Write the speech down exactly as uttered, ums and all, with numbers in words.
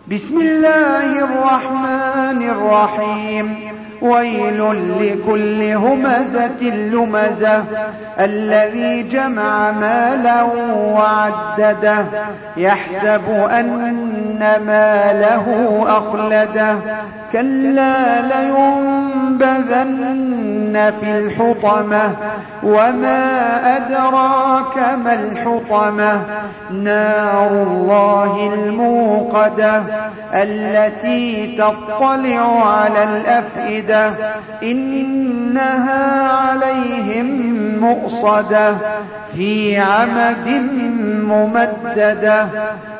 بسم الله الرحمن الرحيم ويل لكل همزة لمزة الذي جمع مالا وعدده يحسب أن ماله أخلده كلا لينبذن في الحطمة وما أدراك ما الحطمة نار الله الموقدة التي تطلع على الأفئدة إنها عليهم مؤصدة في عمد ممددة